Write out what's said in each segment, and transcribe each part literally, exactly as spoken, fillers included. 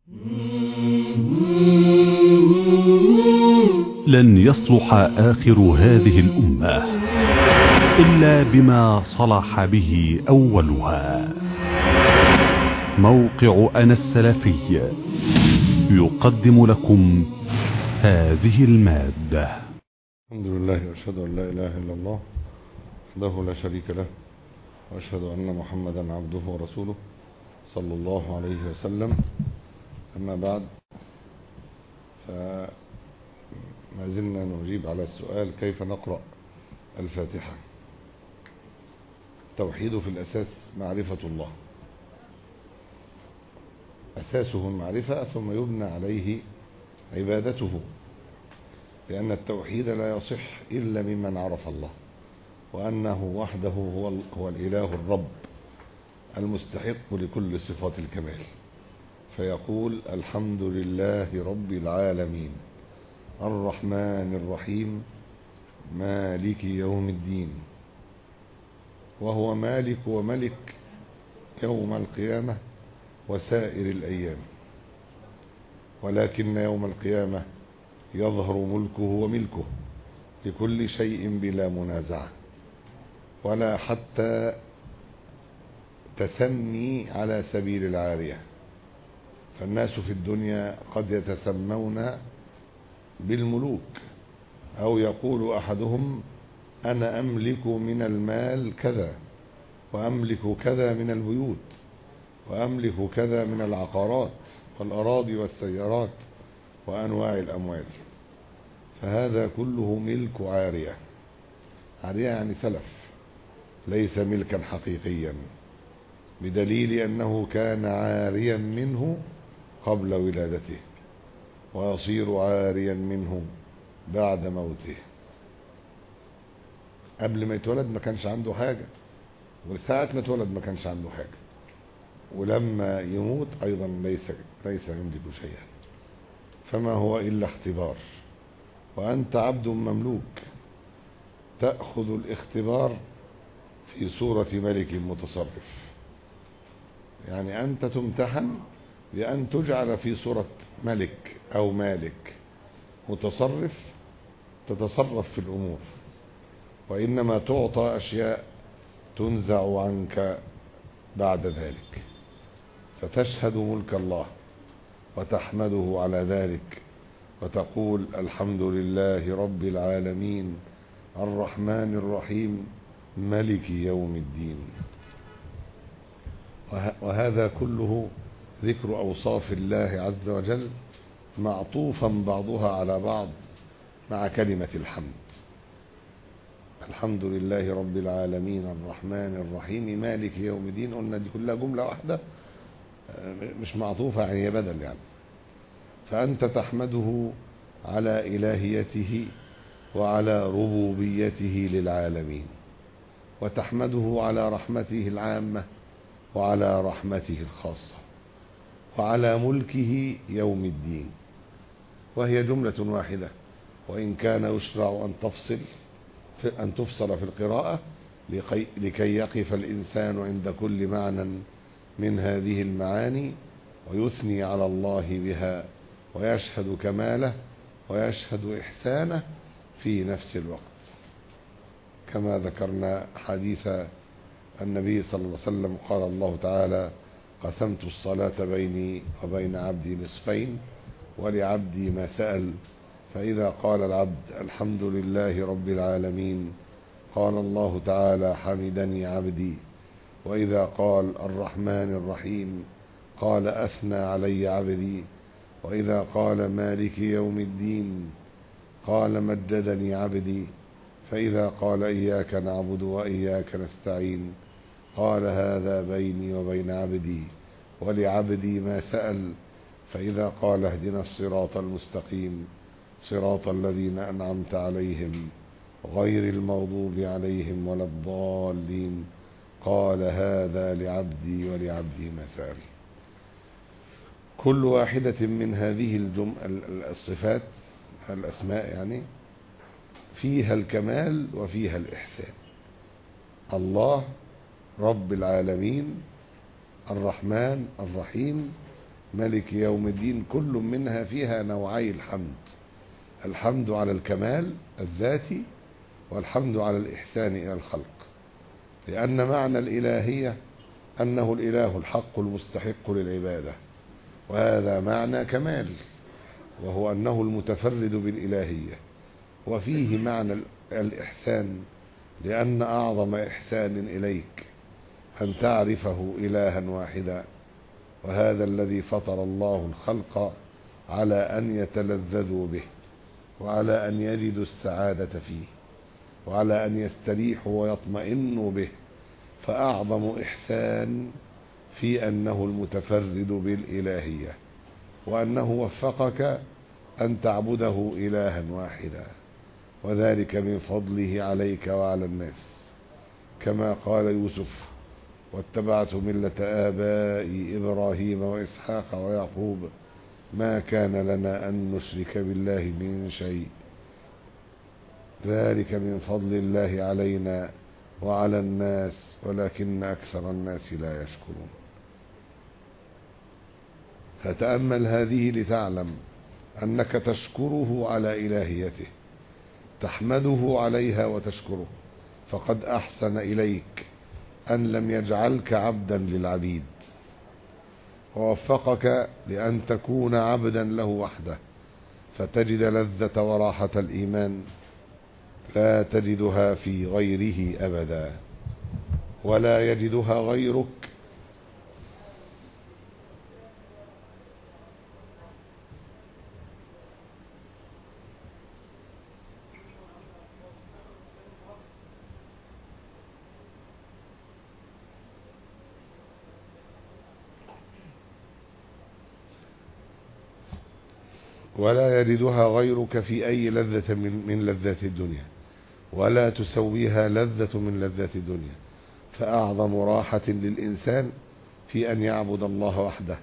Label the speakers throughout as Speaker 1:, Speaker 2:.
Speaker 1: لن يصلح آخر هذه الأمة إلا بما صلح به أولها. موقع أنا السلفي يقدم لكم هذه المادة.
Speaker 2: الحمد لله وأشهد أن لا إله إلا الله وحده لا شريك له، وأشهد أن محمدا عبده ورسوله صلى الله عليه وسلم. أما بعد، فما زلنا نجيب على السؤال: كيف نقرأ الفاتحة؟ التوحيد في الأساس معرفة الله، أساسه المعرفة، ثم يبنى عليه عبادته، لأن التوحيد لا يصح إلا ممن عرف الله، وأنه وحده هو, هو الإله الرب المستحق لكل صفات الكمال. فيقول: الحمد لله رب العالمين الرحمن الرحيم مالك يوم الدين. وهو مالك وملك يوم القيامة وسائر الأيام، ولكن يوم القيامة يظهر ملكه وملكه لكل شيء بلا منازعة، ولا حتى تسمي على سبيل العارية. فالناس في الدنيا قد يتسمون بالملوك، أو يقول أحدهم: أنا أملك من المال كذا، وأملك كذا من البيوت، وأملك كذا من العقارات والأراضي والسيارات وأنواع الأموال. فهذا كله ملك عارية. عارية يعني سلف، ليس ملكا حقيقيا، بدليل أنه كان عاريا منه قبل ولادته، ويصير عاريا منه بعد موته. قبل ما يتولد ما كانش عنده حاجة، وساعة ما اتولد ما كانش عنده حاجة، ولما يموت أيضا ليس ليس يملك شيئا. فما هو إلا اختبار، وأنت عبد مملوك تأخذ الاختبار في صورة ملك متصرف. يعني أنت تمتحن بأن تجعل في صورة ملك أو مالك متصرف، تتصرف في الأمور، وإنما تعطى أشياء تنزع عنك بعد ذلك، فتشهد ملك الله وتحمده على ذلك، وتقول: الحمد لله رب العالمين الرحمن الرحيم ملك يوم الدين. وهذا كله ذكر أوصاف الله عز وجل، معطوفا بعضها على بعض مع كلمة الحمد. الحمد لله رب العالمين الرحمن الرحيم مالك يوم الدين، قلنا دي كلها جملة واحدة مش معطوفة، يعني هي بدل. يعني فأنت تحمده على إلهيته وعلى ربوبيته للعالمين، وتحمده على رحمته العامة وعلى رحمته الخاصة وعلى ملكه يوم الدين، وهي جملة واحدة، وإن كان يشرع أن تفصل أن تفصل في القراءة لكي يقف الإنسان عند كل معنى من هذه المعاني ويثني على الله بها، ويشهد كماله ويشهد إحسانه في نفس الوقت. كما ذكرنا حديث النبي صلى الله عليه وسلم، قال الله تعالى: قسمت الصلاة بيني وبين عبدي نصفين ولعبدي ما سأل. فإذا قال العبد: الحمد لله رب العالمين، قال الله تعالى: حمدني عبدي. وإذا قال: الرحمن الرحيم، قال: أثنى علي عبدي. وإذا قال: مالك يوم الدين، قال: مجدني عبدي. فإذا قال: إياك نعبد وإياك نستعين، قال: هذا بيني وبين عبدي ولعبدي ما سأل. فإذا قال: اهدنا الصراط المستقيم، صراط الذين أنعمت عليهم غير المغضوب عليهم ولا الضالين، قال: هذا لعبدي ولعبدي ما سأل. كل واحدة من هذه الجم... الصفات الأسماء يعني فيها الكمال وفيها الإحسان. الله رب العالمين الرحمن الرحيم مالك يوم الدين، كل منها فيها نوعي الحمد: الحمد على الكمال الذاتي والحمد على الإحسان إلى الخلق، لأن معنى الإلهية أنه الإله الحق المستحق للعبادة، وهذا معنى كمال، وهو أنه المتفرد بالإلهية. وفيه معنى الإحسان، لأن أعظم إحسان إليك أن تعرفه إلها واحدا، وهذا الذي فطر الله الخلق على أن يتلذذوا به، وعلى أن يجدوا السعادة فيه، وعلى أن يستريحوا ويطمئنوا به. فأعظم إحسان في أنه المتفرد بالإلهية، وأنه وفقك أن تعبده إلها واحدا، وذلك من فضله عليك وعلى الناس، كما قال يوسف: واتبعت ملة آبائي إبراهيم وإسحاق ويعقوب ما كان لنا أن نشرك بالله من شيء، ذلك من فضل الله علينا وعلى الناس ولكن أكثر الناس لا يشكرون. فتأمل هذه لتعلم أنك تشكره على إلهيته، تحمده عليها وتشكره، فقد أحسن إليك أن لم يجعلك عبدا للعبيد، ووفقك لأن تكون عبدا له وحده، فتجد لذة وراحة الإيمان لا تجدها في غيره أبدا، ولا يجدها غيرك. ولا يجدها غيرك في أي لذة من لذات الدنيا، ولا تسويها لذة من لذات الدنيا. فأعظم راحة للإنسان في أن يعبد الله وحده،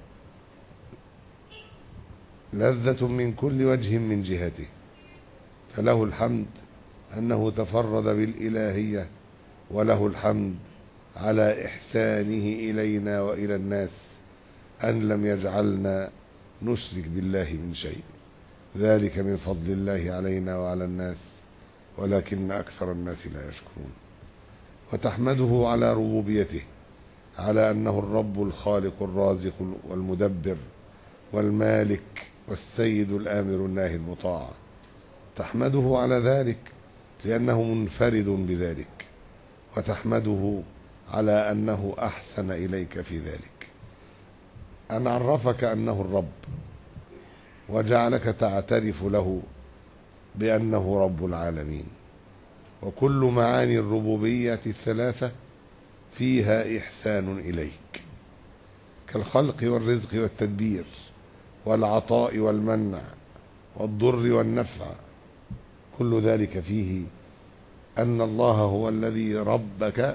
Speaker 2: لذة من كل وجه من جهته. فله الحمد أنه تفرد بالإلهية، وله الحمد على إحسانه إلينا وإلى الناس أن لم يجعلنا نشرك بالله من شيء، ذلك من فضل الله علينا وعلى الناس ولكن أكثر الناس لا يشكرون. وتحمده على ربوبيته، على أنه الرب الخالق الرازق والمدبر والمالك والسيد الآمر الناهي المطاع. تحمده على ذلك لأنه منفرد بذلك، وتحمده على أنه أحسن إليك في ذلك، أن عرفك أنه الرب وجعلك تعترف له بأنه رب العالمين. وكل معاني الربوبية الثلاثة فيها إحسان إليك، كالخلق والرزق والتدبير والعطاء والمنع والضر والنفع، كل ذلك فيه أن الله هو الذي ربك،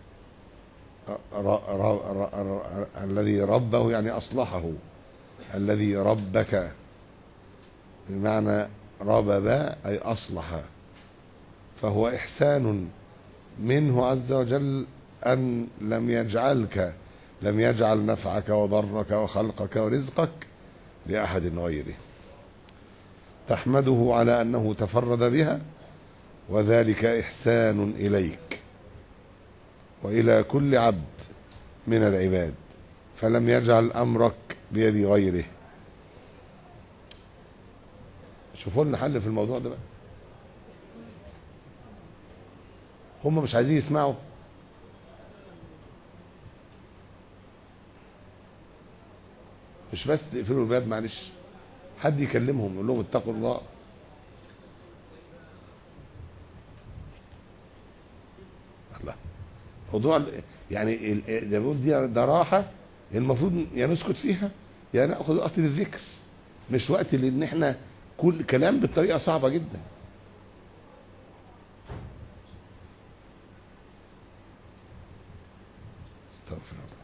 Speaker 2: الذي ربه يعني أصلحه، الذي ربك بمعنى ربب أي أصلح. فهو إحسان منه عز وجل أن لم يجعلك لم يجعل نفعك وضرك وخلقك ورزقك لأحد غيره. تحمده على أنه تفرد بها، وذلك إحسان إليك وإلى كل عبد من العباد، فلم يجعل أمرك بيد غيره. شوفوا لنا حل في الموضوع ده بقى. هم مش عايزين يسمعوا. مش بس تقفلوا الباب، معلش حد يكلمهم يقول لهم اتقوا الله. الله موضوع يعني ده بيقول دي ده راحه المفروض يا نسكت فيها يا ناخذ وقت للذكر، مش وقت لان احنا كل كلام بالطريقه صعبه جدا. استغفر الله.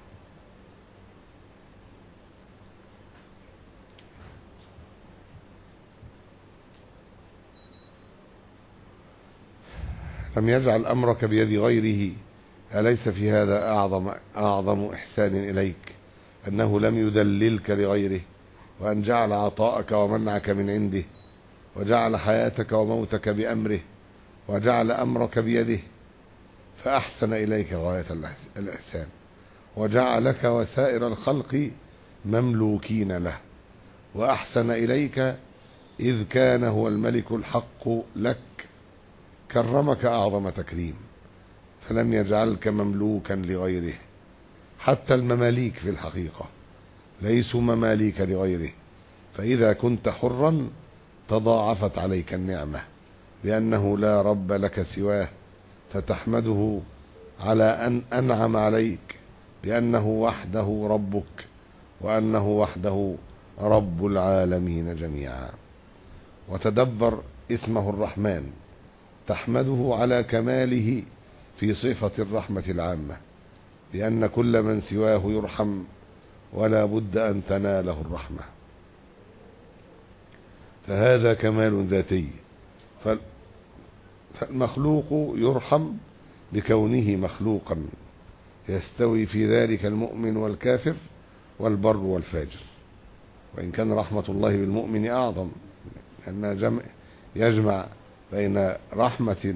Speaker 2: لم يجعل أمرك بيد غيره، أليس في هذا أعظم أعظم إحسان إليك؟ أنه لم يدللك لغيره، وأن جعل عطاءك ومنعك من عنده، وجعل حياتك وموتك بأمره، وجعل أمرك بيده، فأحسن إليك غاية الإحسان، وجعلك وسائر الخلق مملوكين له، وأحسن إليك إذ كان هو الملك الحق لك، كرمك أعظم تكريم، فلم يجعلك مملوكا لغيره. حتى المماليك في الحقيقة ليسوا مماليك لغيره، فإذا كنت حرا تضاعفت عليك النعمة، لأنه لا رب لك سواه، فتحمده على أن أنعم عليك بأنه وحده ربك، وأنه وحده رب العالمين جميعا. وتدبر اسمه الرحمن، تحمده على كماله في صفة الرحمة العامة، لأن كل من سواه يرحم ولا بد أن تناله الرحمة، فهذا كمال ذاتي. فالمخلوق يرحم بكونه مخلوقا، يستوي في ذلك المؤمن والكافر والبر والفاجر، وإن كان رحمة الله بالمؤمن أعظم، لأنها يجمع بين رحمة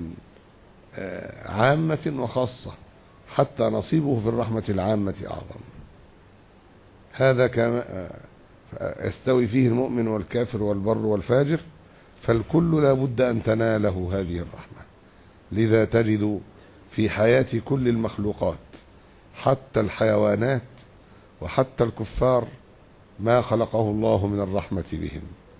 Speaker 2: عامة وخاصة، حتى نصيبه في الرحمة العامة أعظم. هذا كما يستوي فيه المؤمن والكافر والبر والفاجر، فالكل لا بد أن تناله هذه الرحمة. لذا تجد في حياة كل المخلوقات حتى الحيوانات وحتى الكفار ما خلقه الله من الرحمة بهم.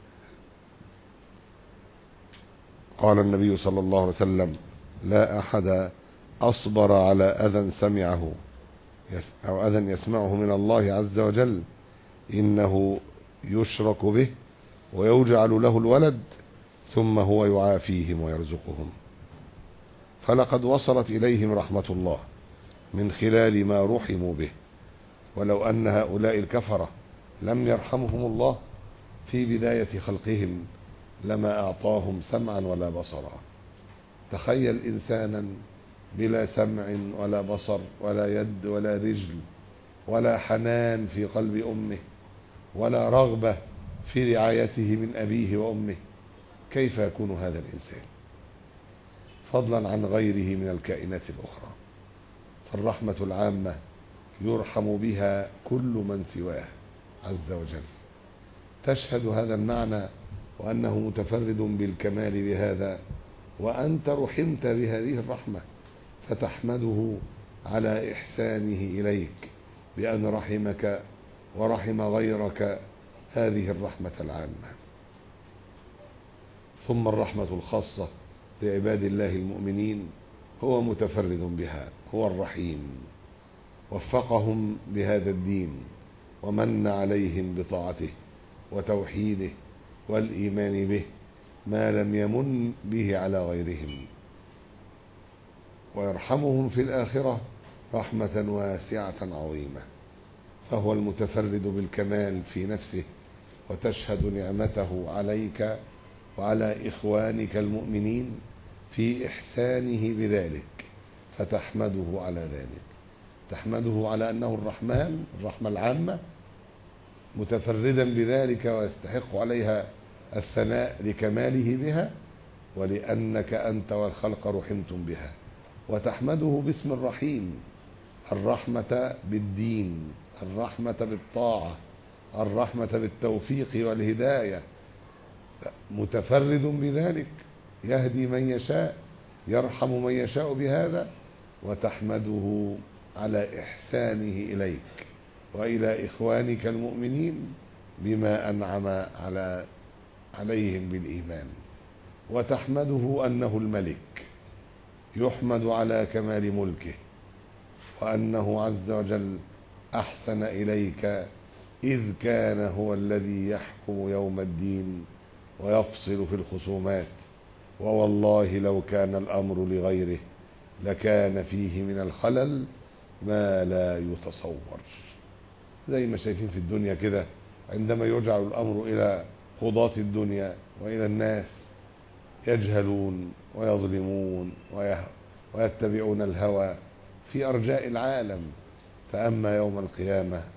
Speaker 2: قال النبي صلى الله عليه وسلم: لا أحد أصبر على أذى سمعه أو أذى يسمعه من الله عز وجل إنه يشرك به ويجعل له الولد ثم هو يعافيهم ويرزقهم. فلقد وصلت إليهم رحمة الله من خلال ما رحموا به، ولو أن هؤلاء الكفرة لم يرحمهم الله في بداية خلقهم لما أعطاهم سمعا ولا بصرا. تخيل إنسانا بلا سمع ولا بصر ولا يد ولا رجل ولا حنان في قلب أمه ولا رغبة في رعايته من أبيه وأمه، كيف يكون هذا الإنسان؟ فضلا عن غيره من الكائنات الأخرى. فالرحمة العامة يرحم بها كل من سواه عز وجل. تشهد هذا المعنى وأنه متفرد بالكمال بهذا، وأنت رحمت بهذه الرحمة، فتحمده على إحسانه إليك بأن رحمك ورحم غيرك هذه الرحمة العامة. ثم الرحمة الخاصة لعباد الله المؤمنين هو متفرد بها، هو الرحيم، وفقهم لهذا الدين ومن عليهم بطاعته وتوحيده والإيمان به ما لم يمن به على غيرهم، ويرحمهم في الآخرة رحمة واسعة عظيمة. فهو المتفرد بالكمال في نفسه، وتشهد نعمته عليك وعلى إخوانك المؤمنين في إحسانه بذلك، فتحمده على ذلك. تحمده على أنه الرحمن، الرحمة العامة، متفردا بذلك ويستحق عليها الثناء لكماله بها، ولأنك أنت والخلق رحمتم بها. وتحمده باسم الرحيم، الرحمة بالدين، الرحمة بالطاعة، الرحمة بالتوفيق والهداية. متفرد بذلك، يهدي من يشاء، يرحم من يشاء بهذا، وتحمده على إحسانه إليك وإلى إخوانك المؤمنين بما أنعم على عليهم بالإيمان. وتحمده أنه الملك يحمد على كمال ملكه، وأنه عز وجل أحسن إليك إذ كان هو الذي يحكم يوم الدين ويفصل في الخصومات. ووالله لو كان الأمر لغيره لكان فيه من الخلل ما لا يتصور. زي ما شايفين في الدنيا كده، عندما يرجع الأمر إلى قضاة الدنيا وإلى الناس يجهلون ويظلمون ويتبعون الهوى في أرجاء العالم، فأما يوم القيامة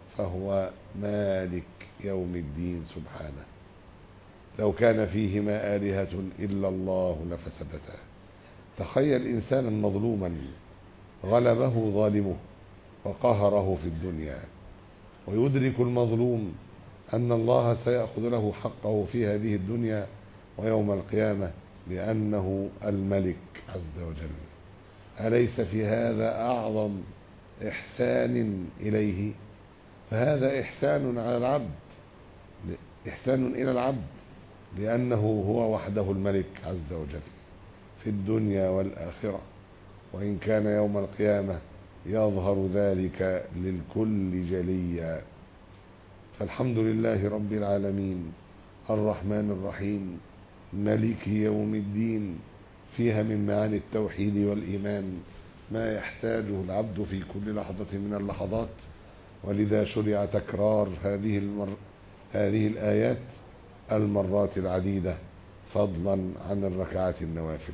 Speaker 2: فهو مالك يوم الدين سبحانه. لو كان فيهما آلهة إلا الله لفسدتا. تخيل إنسانا مظلوما غلبه ظالمه وقهره في الدنيا، ويدرك المظلوم أن الله سيأخذ له حقه في هذه الدنيا ويوم القيامة لأنه الملك عز وجل. أليس في هذا أعظم إحسان إليه؟ فهذا إحسان على العبد، إحسان إلى العبد، لأنه هو وحده الملك عز وجل في الدنيا والآخرة، وإن كان يوم القيامة يظهر ذلك للكل جليا. فالحمد لله رب العالمين الرحمن الرحيم ملك يوم الدين، فيها من معاني التوحيد والإيمان ما يحتاجه العبد في كل لحظة من اللحظات، ولذا شرع تكرار هذه المر... هذه الآيات المرات العديدة فضلا عن الركعات النوافل.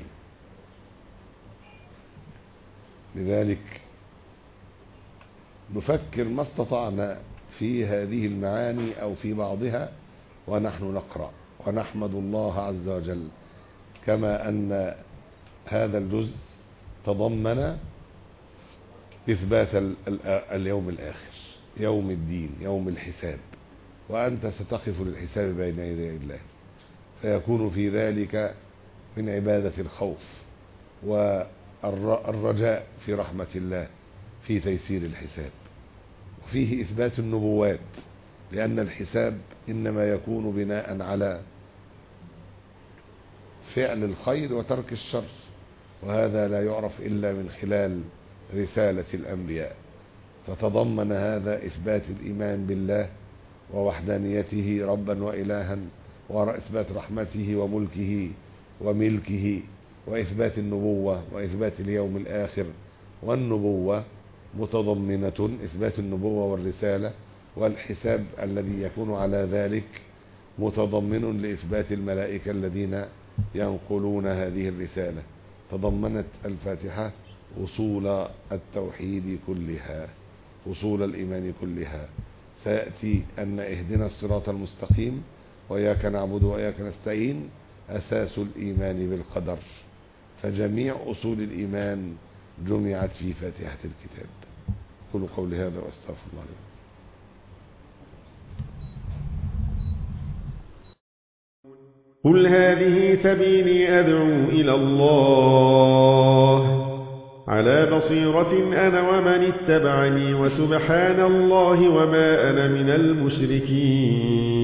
Speaker 2: لذلك نفكر ما استطعنا في هذه المعاني أو في بعضها ونحن نقرأ، ونحمد الله عز وجل كما أن هذا الجزء تضمن إثبات اليوم الآخر، يوم الدين، يوم الحساب، وأنت ستقف للحساب بين يدي الله، فيكون في ذلك من عبادة الخوف والرجاء في رحمة الله في تيسير الحساب. وفيه إثبات النبوات، لأن الحساب إنما يكون بناء على فعل الخير وترك الشر، وهذا لا يعرف إلا من خلال رسالة الأنبياء. فتضمن هذا إثبات الإيمان بالله ووحدانيته ربا وإلها، وإثبات رحمته وملكه وملكه، وإثبات النبوة وإثبات اليوم الآخر. والنبوة متضمنة إثبات النبوة والرسالة، والحساب الذي يكون على ذلك متضمن لإثبات الملائكة الذين ينقلون هذه الرسالة. تضمنت الفاتحة أصول التوحيد كلها، أصول الإيمان كلها. سيأتي أن اهدنا الصراط المستقيم وإياك نعبد وإياك نستعين أساس الإيمان بالقدر، فجميع أصول الإيمان جمعت في فاتحة الكتاب. قولوا قولي هذا وأستغفر الله لكم.
Speaker 3: قل هذه سبيلي أدعو إلى الله على بصيرة أنا ومن اتبعني، وسبحان الله وما أنا من المشركين.